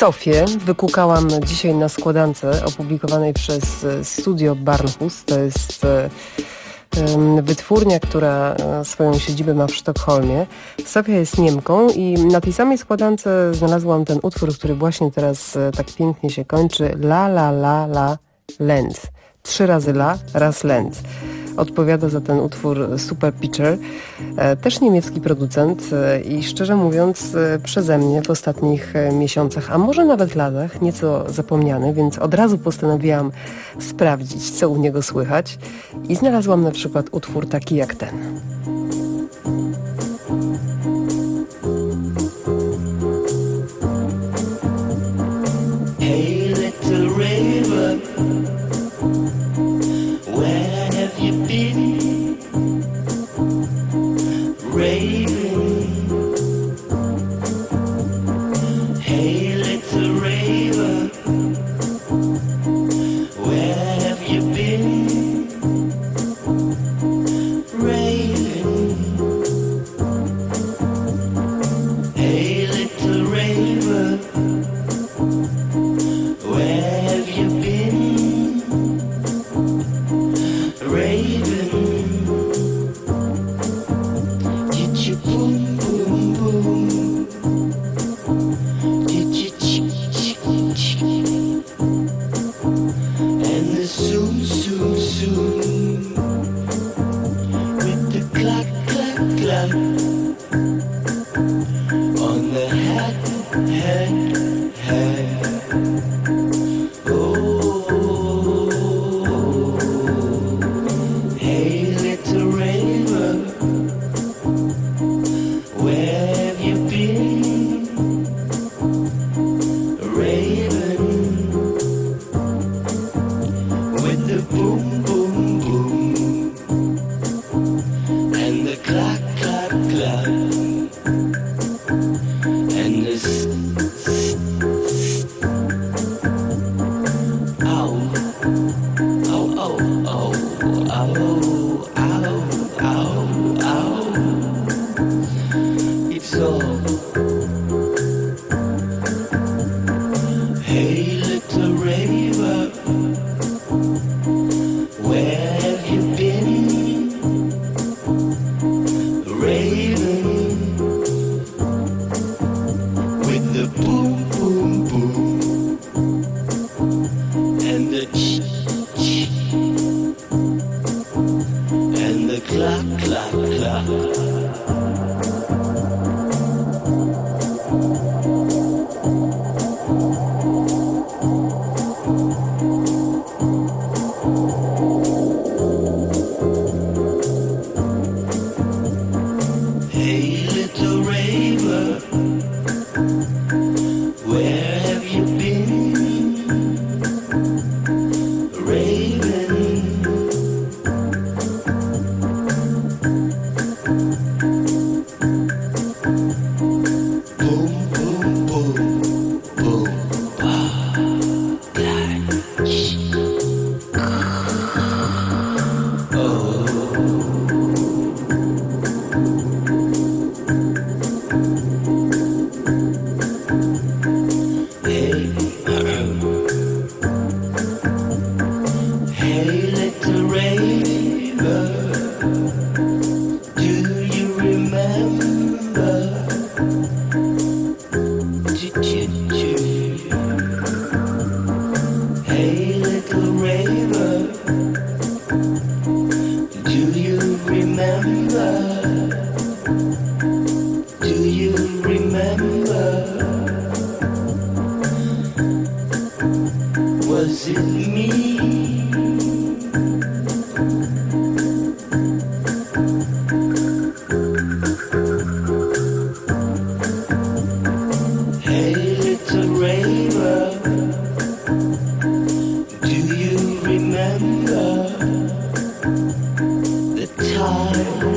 Sofię wykukałam dzisiaj na składance opublikowanej przez Studio Barnhus. To jest wytwórnia, która swoją siedzibę ma w Sztokholmie. Sofia jest Niemką i na tej samej składance znalazłam ten utwór, który właśnie teraz tak pięknie się kończy. La la la la Land. 3 razy la, raz Land. Odpowiada za ten utwór Super Pitcher, też niemiecki producent i szczerze mówiąc przeze mnie w ostatnich miesiącach, a może nawet latach, nieco zapomniany, więc od razu postanowiłam sprawdzić, co u niego słychać i znalazłam na przykład utwór taki jak ten. Hey little river, where have you been? Raven. Hey little river, where have you been? Raven. Hey little river, where have you been? Raven. Did you boom boom boom? Did you chick chick chick? And the zoom zoom zoom with the clack clack clack on the hat hat hat. Oh, hey little raver, where have you been? Raven, with the boom boom boom and the clack clack clack and the ow, ow, ow, ow, ow, ow, ow, ow. It's all. Hey little raver, where have you been? Raven, with the boom boom boom and the ch ch and the clack clack clack. Hey little raver, where have you been? Raven. Boom boom boom boom ba da ch. Oh. Hey, hey little raver, do you remember? Hey little raver, do you remember? Do you remember? Was it me? Hey little raver, do you remember the time?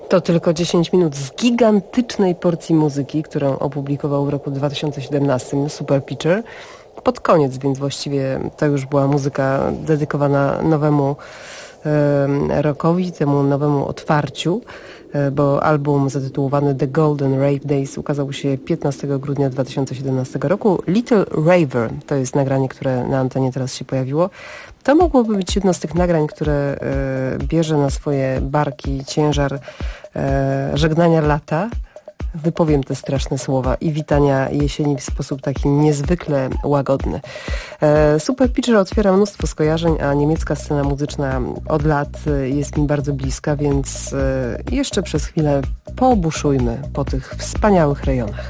To tylko 10 minut z gigantycznej porcji muzyki, którą opublikował w roku 2017 Super Pitcher. Pod koniec, więc właściwie to już była muzyka dedykowana nowemu rockowi, temu nowemu otwarciu, bo album zatytułowany The Golden Rave Days ukazał się 15 grudnia 2017 roku. Little Raver to jest nagranie, które na antenie teraz się pojawiło. To mogłoby być jedno z tych nagrań, które bierze na swoje barki ciężar żegnania lata, wypowiem te straszne słowa, i witania jesieni w sposób taki niezwykle łagodny. Super Pitcher otwiera mnóstwo skojarzeń, a niemiecka scena muzyczna od lat jest mi bardzo bliska, więc jeszcze przez chwilę pobuszujmy po tych wspaniałych rejonach.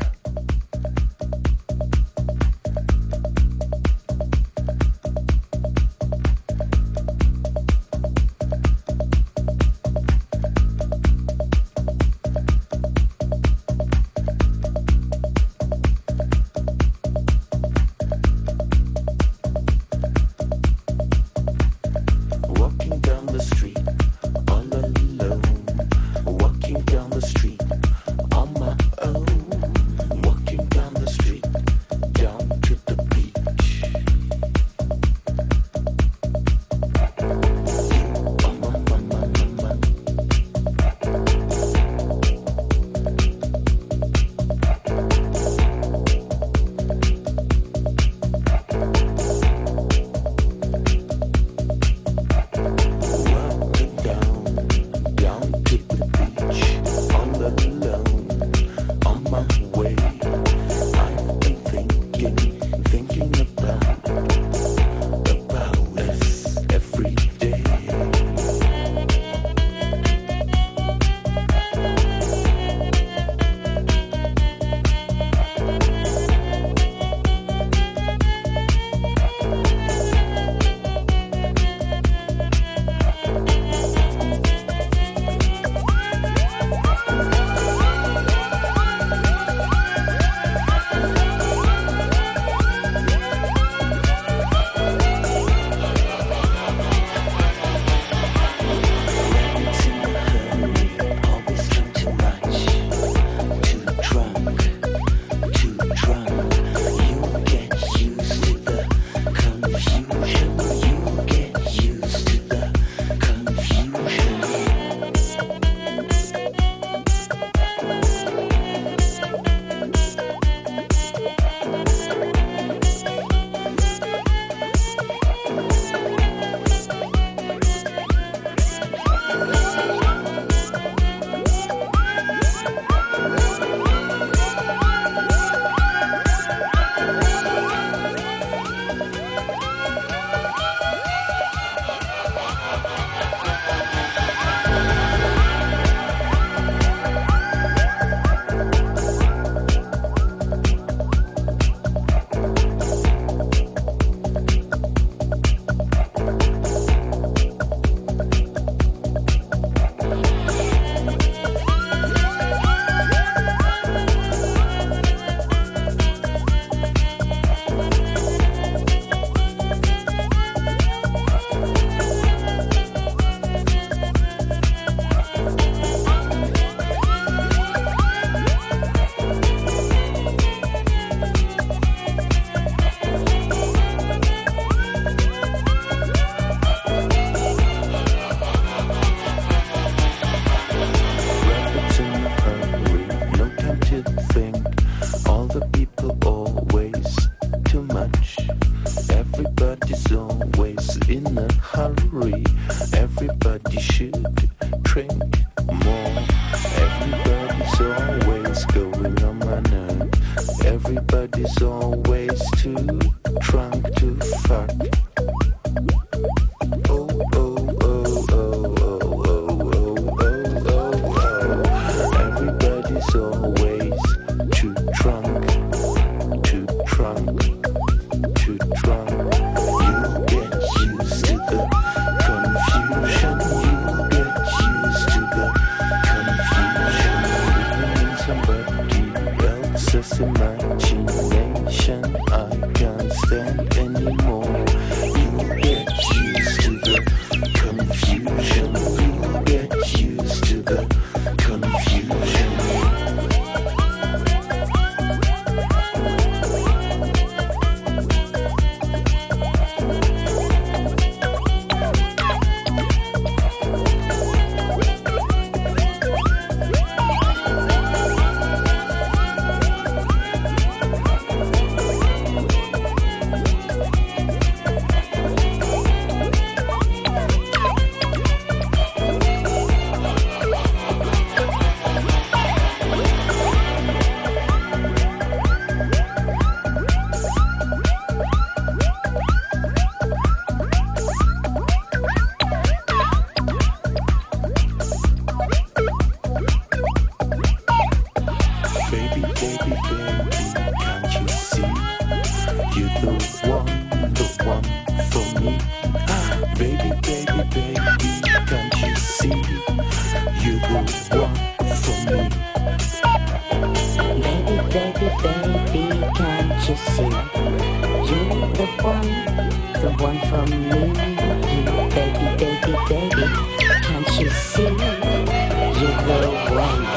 baby, can't you see? You're the one.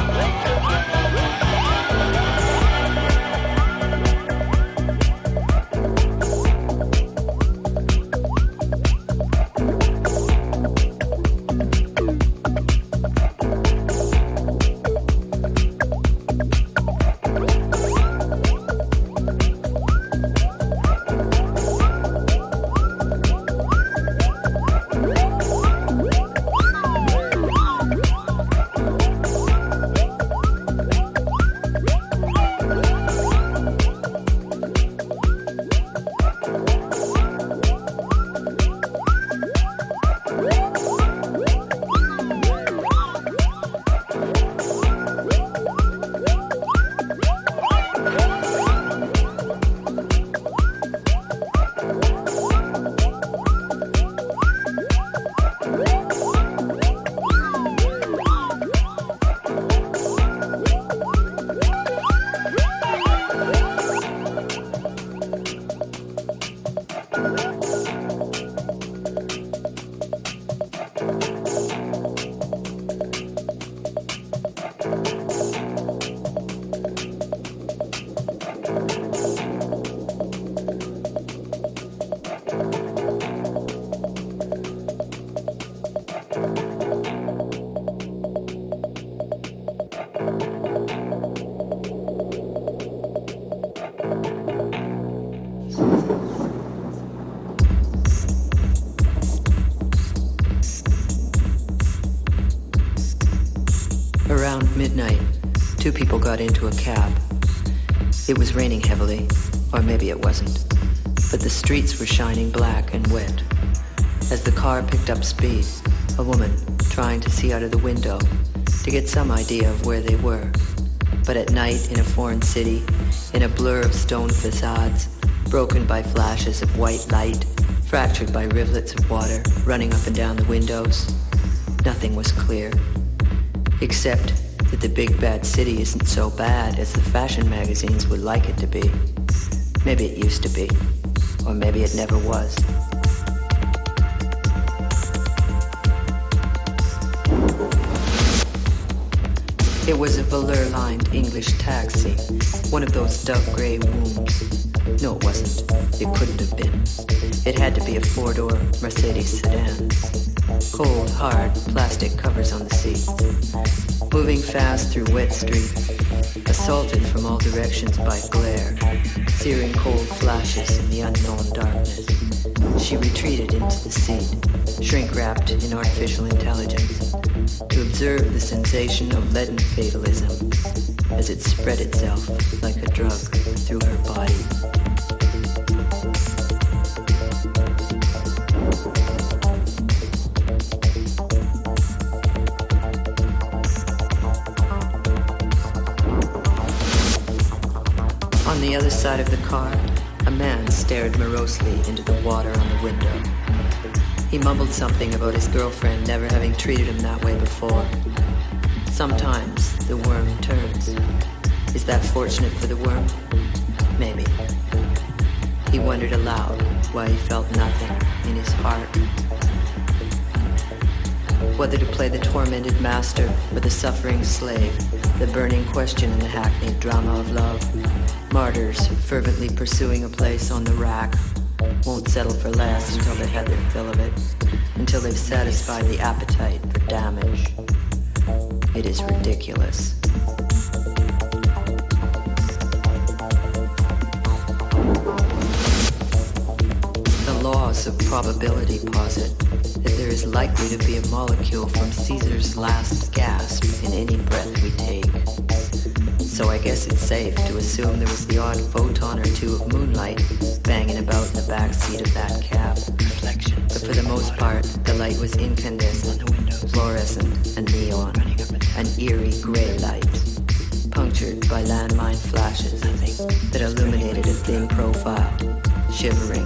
Around midnight, two people got into a cab. It was raining heavily, or maybe it wasn't, but the streets were shining black and wet. As the car picked up speed, a woman trying to see out of the window to get some idea of where they were. But at night in a foreign city, in a blur of stone facades, broken by flashes of white light, fractured by rivulets of water running up and down the windows, nothing was clear. Except that the big bad city isn't so bad as the fashion magazines would like it to be. Maybe it used to be, or maybe it never was. It was a velour-lined English taxi, one of those dove grey wombs. No, it wasn't. It couldn't have been. It had to be a four-door Mercedes sedan. Cold, hard, plastic covers on the seat. Moving fast through wet streets, assaulted from all directions by glare, searing cold flashes in the unknown darkness. She retreated into the seat, shrink-wrapped in artificial intelligence, to observe the sensation of leaden fatalism as it spread itself like a drug through her body. On the other side of the car, a man stared morosely into the water on the window. He mumbled something about his girlfriend never having treated him that way before. Sometimes the worm turns. Is that fortunate for the worm? Maybe. He wondered aloud why he felt nothing in his heart. Whether to play the tormented master or the suffering slave, the burning question in the hackneyed drama of love. Martyrs fervently pursuing a place on the rack won't settle for less until they've had their fill of it, until they've satisfied the appetite for damage. It is ridiculous. The laws of probability posit that there is likely to be a molecule from Caesar's last gasp in any breath we take. So I guess it's safe to assume there was the odd photon or two of moonlight banging about in the back seat of that cab. Reflection. But for the most part, the light was incandescent, fluorescent, and neon. An eerie gray light, punctured by landmine flashes that illuminated a thin profile, shivering.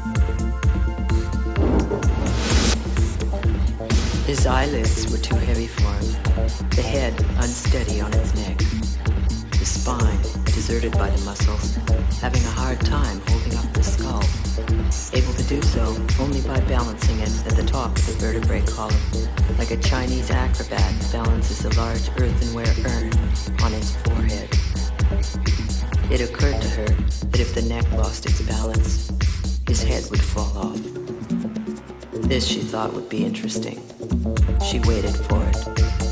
His eyelids were too heavy for him, the head unsteady on its neck. The spine, deserted by the muscles, having a hard time holding up the skull. Able to do so only by balancing it at the top of the vertebrae column, like a Chinese acrobat balances a large earthenware urn on his forehead. It occurred to her that if the neck lost its balance, his head would fall off. This, she thought, would be interesting. She waited for it.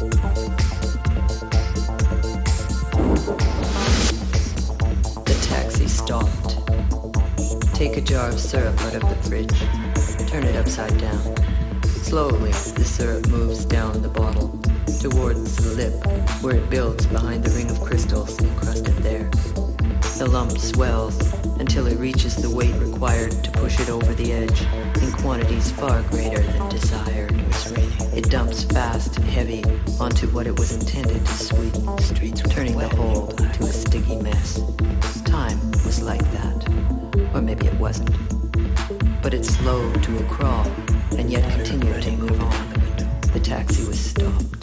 The taxi stopped. Take a jar of syrup out of the fridge. Turn it upside down. Slowly, the syrup moves down the bottle towards the lip, where it builds behind the ring of crystals encrusted there. The lump swells until it reaches the weight required to push it over the edge in quantities far greater than desired. It dumps fast and heavy onto what it was intended to sweeten, turning the whole to a sticky mess. Time was like that. Or maybe it wasn't. But it slowed to a crawl and yet continued to move on. The taxi was stopped.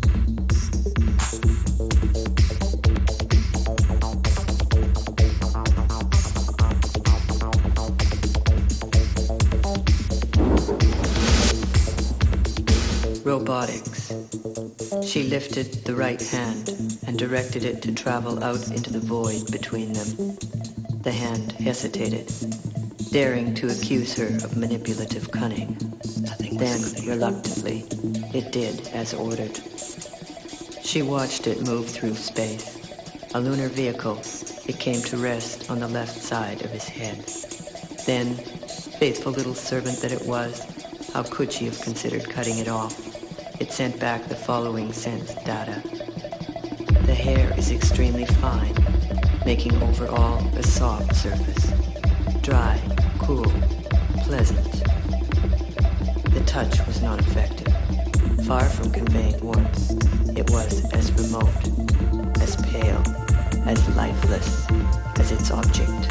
Robotics. She lifted the right hand and directed it to travel out into the void between them. The hand hesitated, daring to accuse her of manipulative cunning. Then, reluctantly, it did as ordered. She watched it move through space. A lunar vehicle, it came to rest on the left side of his head. Then, faithful little servant that it was, how could she have considered cutting it off? It sent back the following sense data. The hair is extremely fine, making overall a soft surface. Dry, cool, pleasant. The touch was not effective. Far from conveying warmth, it was as remote, as pale, as lifeless as its object.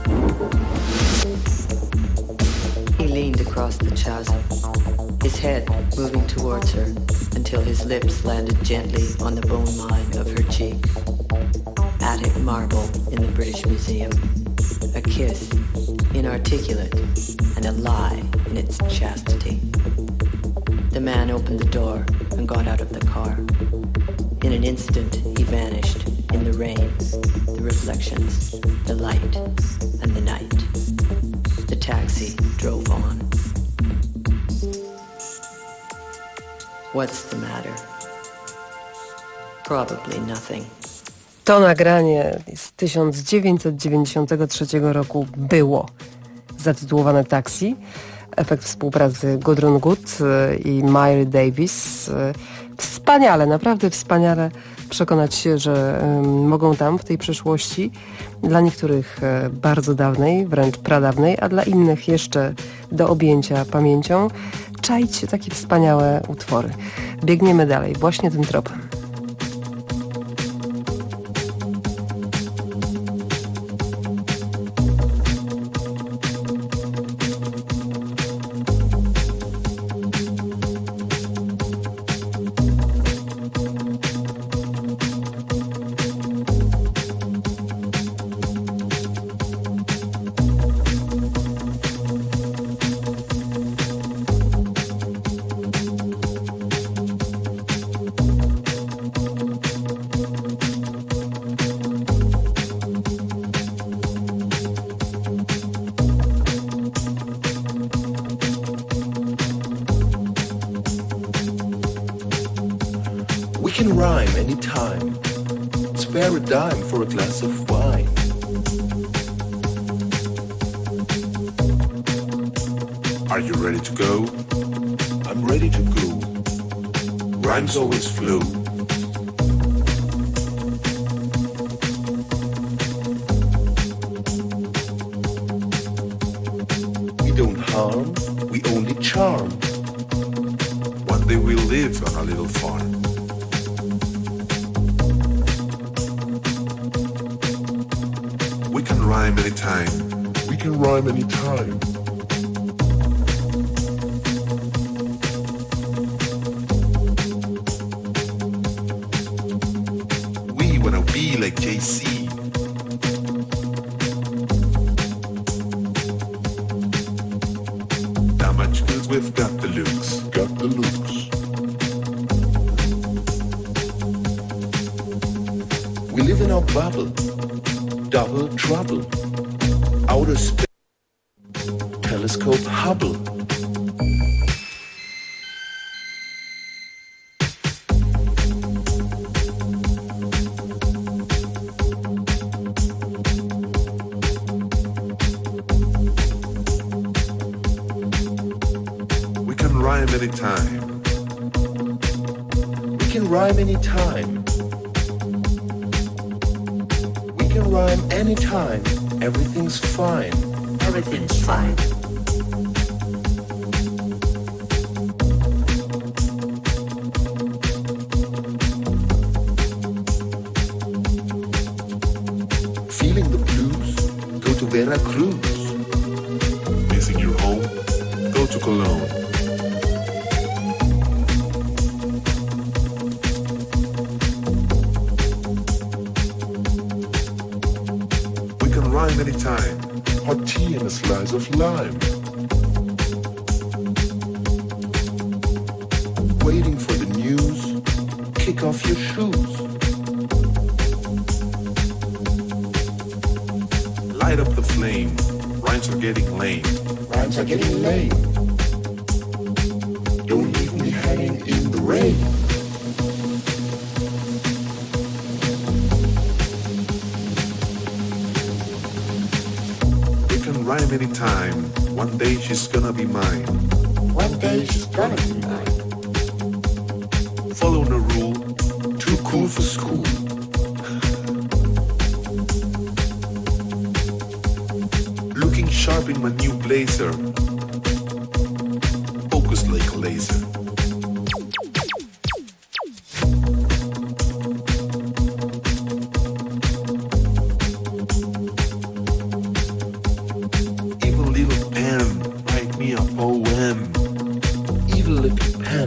He leaned across the chasm, his head moving towards her until his lips landed gently on the bone line of her cheek. Attic marble in the British Museum. A kiss, inarticulate, and a lie in its chastity. The man opened the door and got out of the car. In an instant, he vanished in the rain, the reflections, the light, and the night. The taxi drove on. What's the matter? Probably nothing. To nagranie z 1993 roku było zatytułowane Taxi. Efekt współpracy Gudrun Gut i Mary Davis. Wspaniale, naprawdę wspaniale przekonać się, że mogą tam w tej przeszłości, dla niektórych bardzo dawnej, wręcz pradawnej, a dla innych jeszcze do objęcia pamięcią, czaić się takie wspaniałe utwory. Biegniemy dalej, właśnie tym tropem. We can rhyme anytime. Spare a dime for a glass of wine. Are you ready to go? I'm ready to go. Rhymes always flow. We don't harm, we only charm. One day we'll live on a little farm. We can rhyme anytime. We can rhyme anytime. We wanna be like Jay ABC. That much goods, we've got the looks. Got the looks. We live in our bubble. Double trouble. Outer space. Telescope Hubble. We can rhyme anytime. We can rhyme anytime. We can rhyme anytime. Everything's fine. Everything's fine. Feeling the blues? Go to Veracruz. Missing your home? Go to Cologne. We can rhyme anytime. Hot tea and a slice of lime. Waiting for the news? Kick off your shoes. Light up the flame. Rhymes are getting lame. Rhymes are getting lame. Don't leave me hanging in the rain. We can rhyme anytime. One day she's gonna be mine. One day she's gonna be mine. Follow the rule. Too cool for school. Looking sharp in my new blazer. Focus like a laser. Evil little pen, write me a poem. Evil little pen.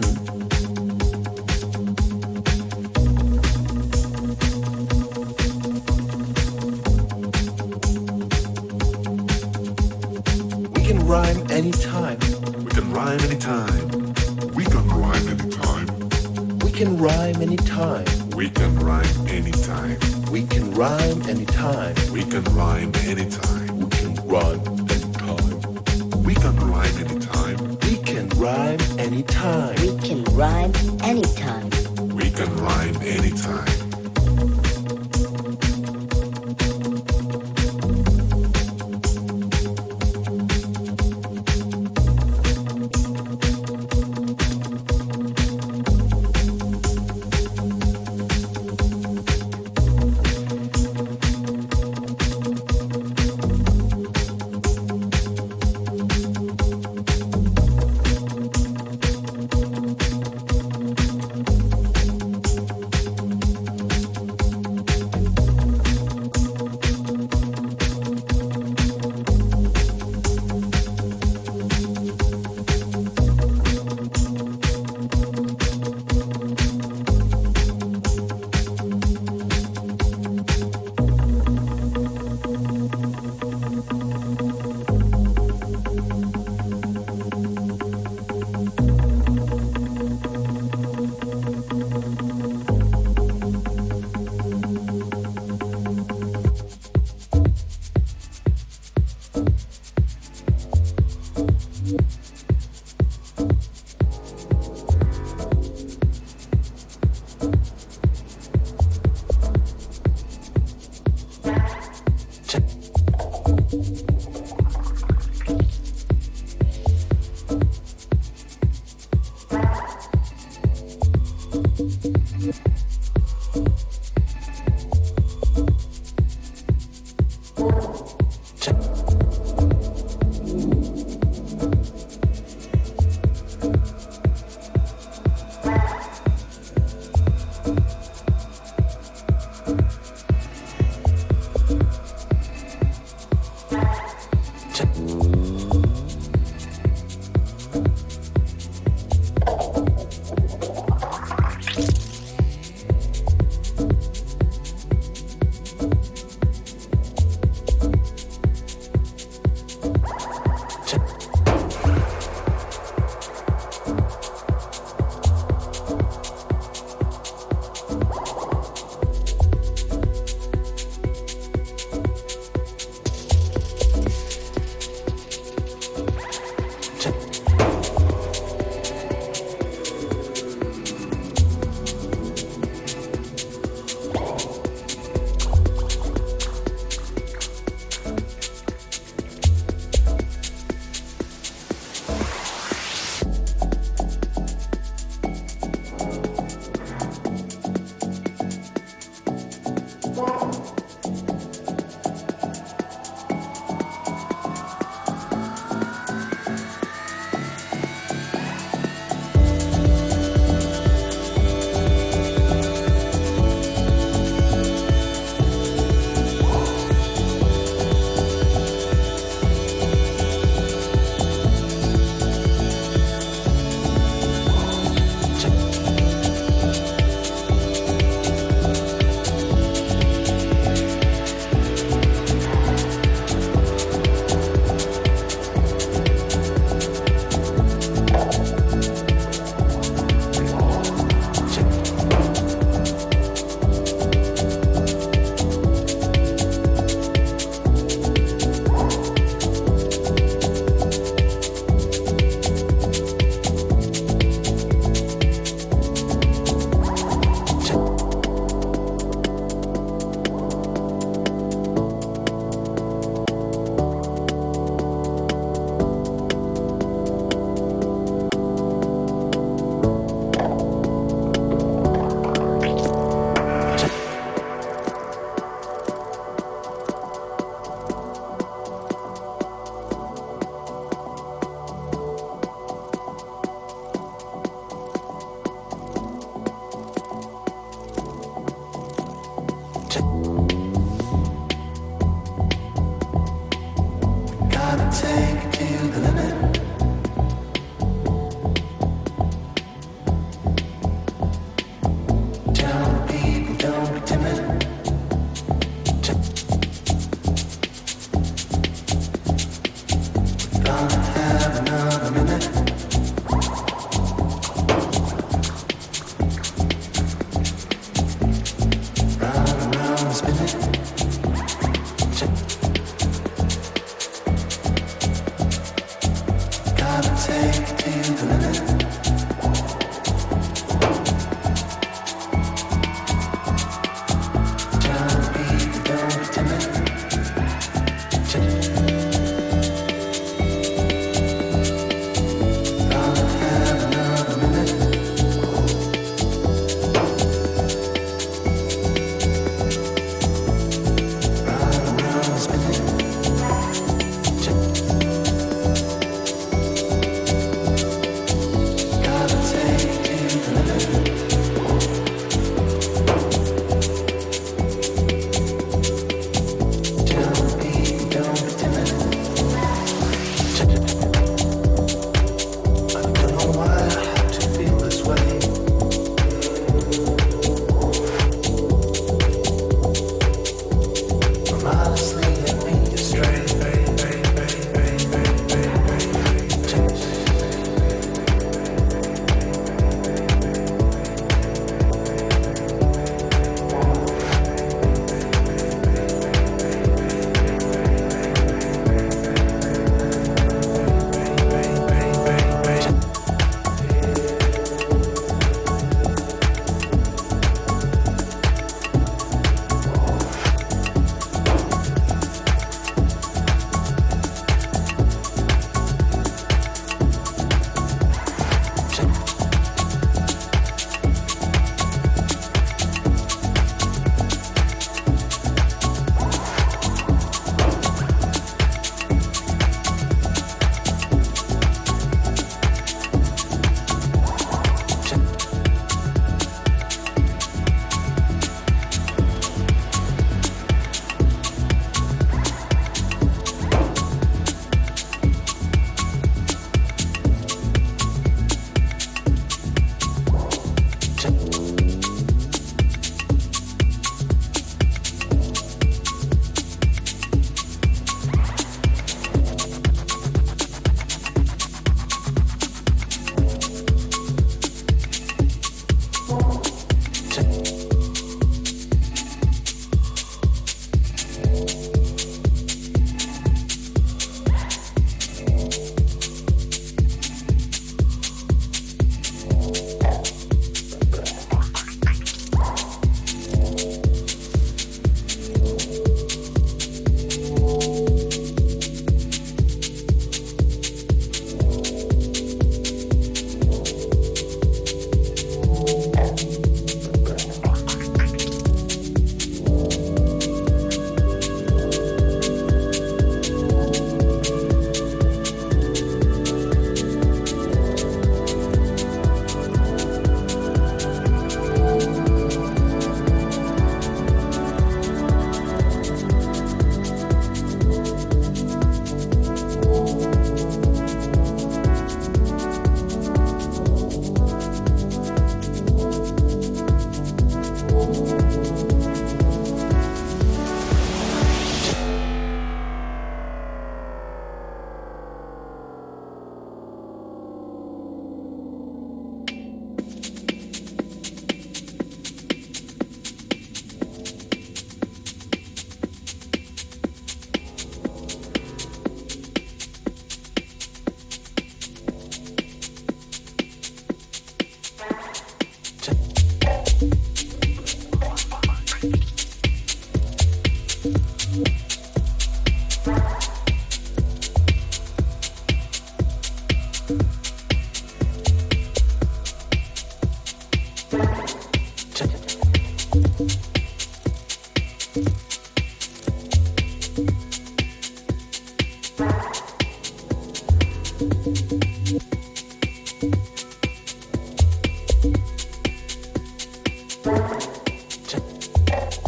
We can rhyme anytime. We can rhyme anytime. We can rhyme anytime. We can rhyme anytime. We can rhyme anytime. We can rhyme anytime. We can rhyme anytime. We can rhyme anytime. We can rhyme anytime. We can rhyme anytime. We can rhyme anytime. We can rhyme anytime.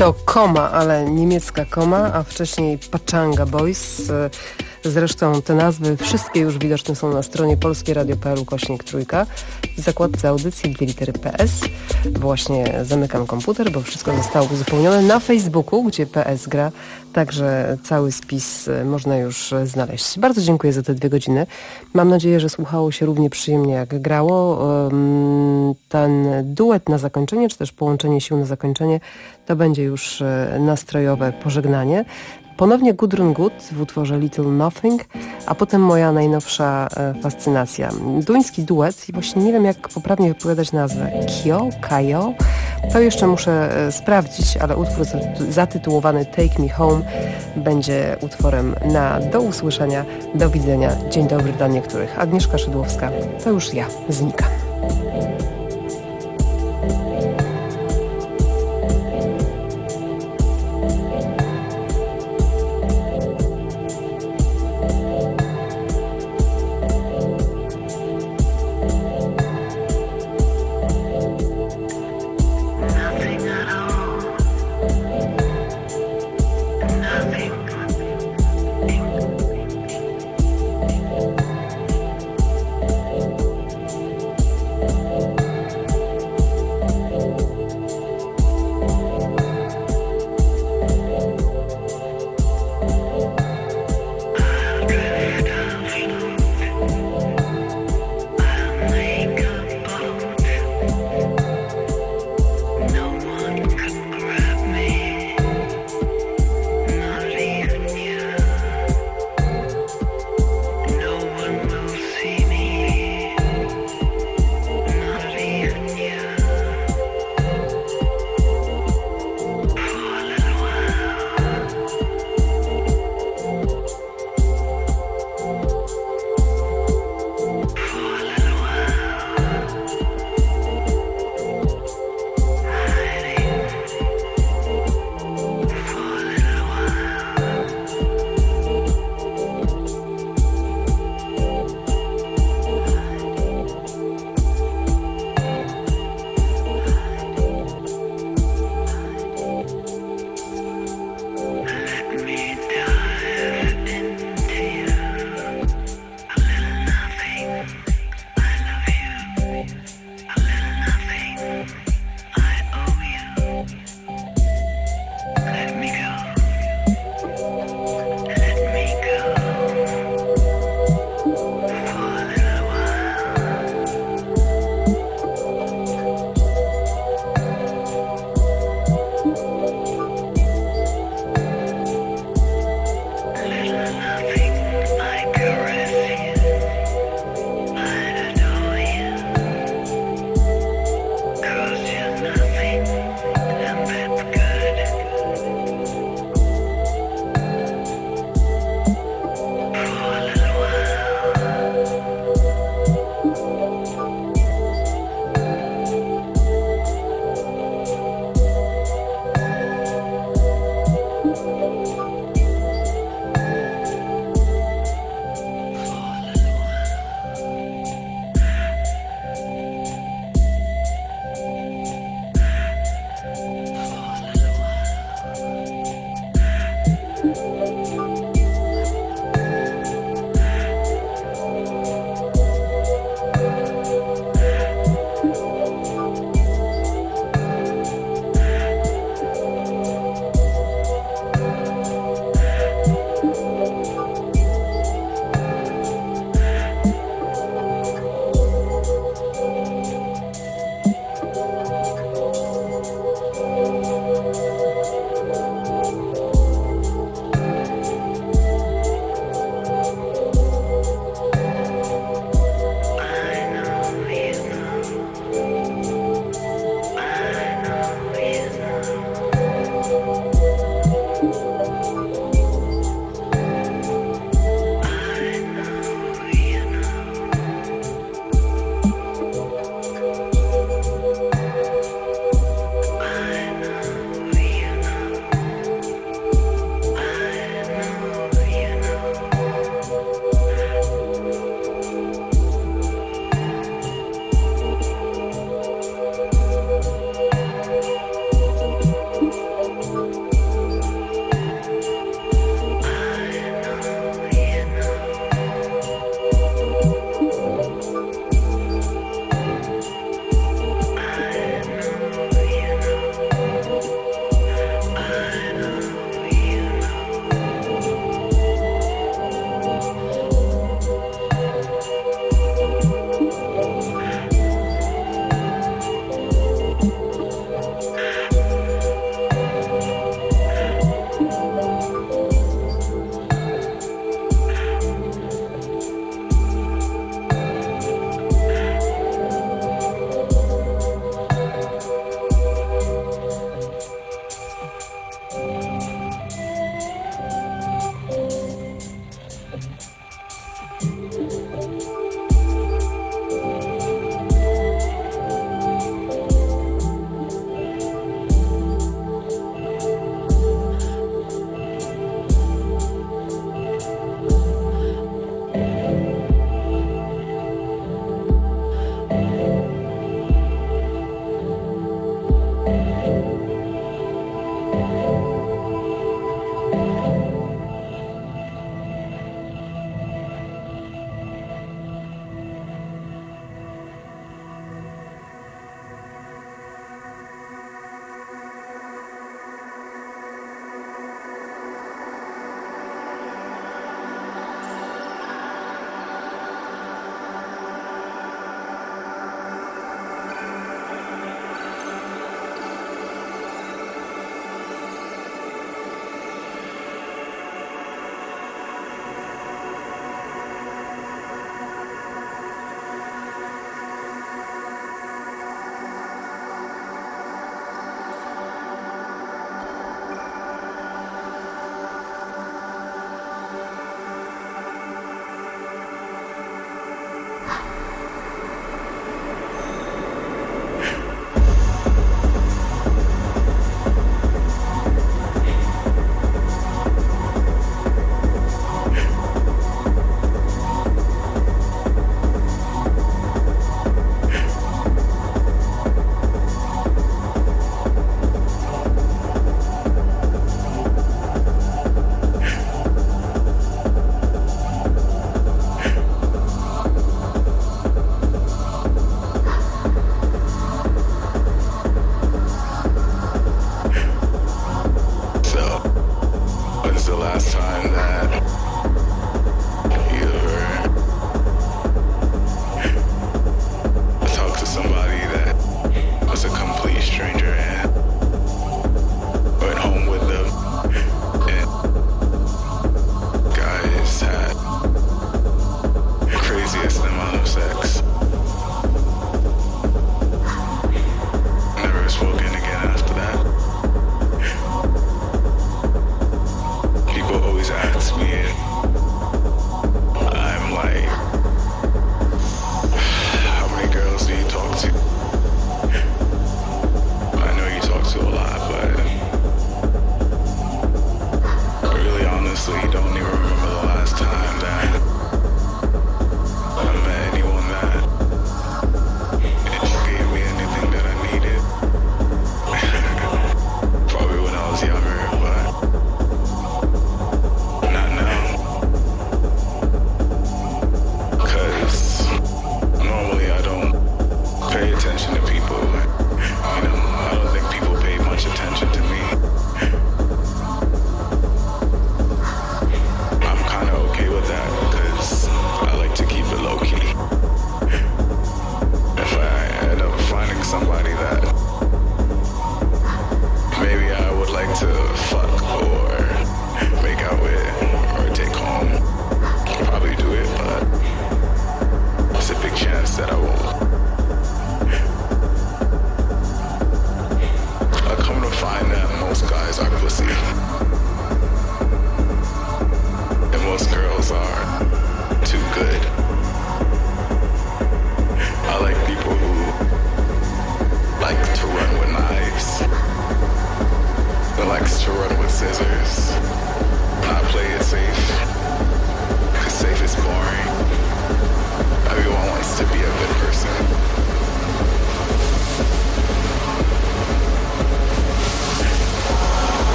To Koma, ale niemiecka Koma, a wcześniej Pachanga Boys. Zresztą te nazwy wszystkie już widoczne są na stronie polskieradio.pl/3. W zakładce audycji 2 litery PS. Właśnie zamykam komputer, bo wszystko zostało uzupełnione na Facebooku, gdzie PS gra. Także cały spis można już znaleźć. Bardzo dziękuję za te 2 godziny. Mam nadzieję, że słuchało się równie przyjemnie jak grało. Ten duet na zakończenie, czy też połączenie sił na zakończenie, to będzie już nastrojowe pożegnanie. Ponownie Gudrun Gut w utworze Little Nothing, a potem moja najnowsza fascynacja. Duński duet i właśnie nie wiem, jak poprawnie wypowiadać nazwę. Kajo? To jeszcze muszę sprawdzić, ale utwór zatytułowany Take Me Home będzie utworem na do usłyszenia, do widzenia. Dzień dobry dla niektórych. Agnieszka Szydłowska, to już ja, znikam.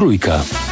Trójka.